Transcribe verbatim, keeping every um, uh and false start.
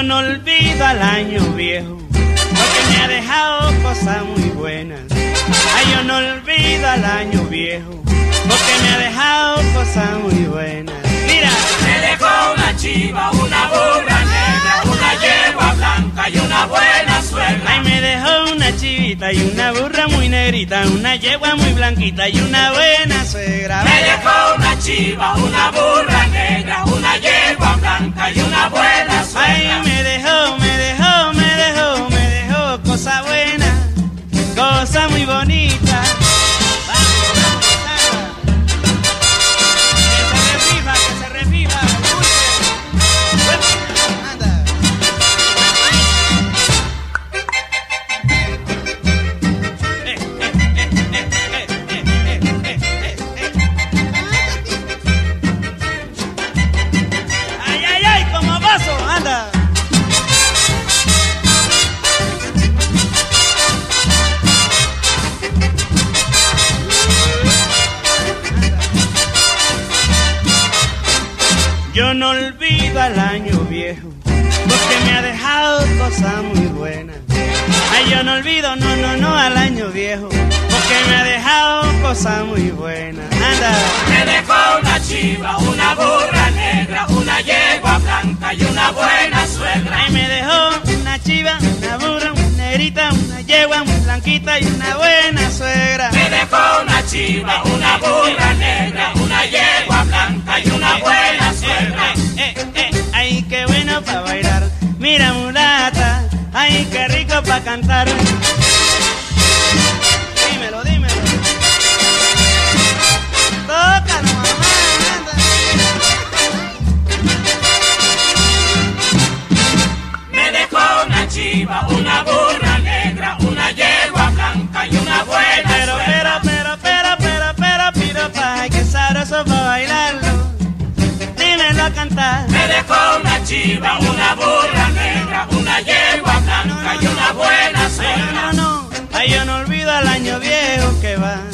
Yo no olvido al año viejo, porque me ha dejado cosas muy buenas. Ay, yo no olvido al año viejo, porque me ha dejado cosas muy buenas. Mira, me dejó una chiva, una burra negra, una yegua blanca y una buena suegra. Ay, me dejó una chivita y una burra muy negrita, una yegua muy blanquita y una buena suegra. Me dejó una chiva, una burra negra, una yegua blanca y una buena suegra. Ay, me dejó, me dejó, me dejó, me dejó cosa buena, cosa muy bonita. Yo no olvido al año viejo, porque me ha dejado cosas muy buenas. Ay, yo no olvido, no, no, no al año viejo, porque me ha dejado cosas muy buenas. Anda. Me dejó una chiva, una burra negra, una yegua blanca y una buena suegra. Ay, me dejó una chiva, una burra, una negrita, una yegua muy blanquita y una buena suegra. Me dejó una chiva, una burra negra, una yegua blanca y una buena suegra. Eh, eh, eh, ay, qué bueno pa' bailar. Mira, mulata, ay, qué rico pa' cantar. Dímelo, dímelo. Tócalo, mamá, anda. Me dejó una chiva, una burra negra, una yegua blanca y una buena pero, suegra. Pero, pero, pero, pero, pero, pero, pa' que sabroso pa' bailarlo. Dímelo a cantar. Me dejó una chiva, una burra negra, una yegua blanca y una buena suegra. Ay, no, no, ay, yo no olvido al año viejo que va.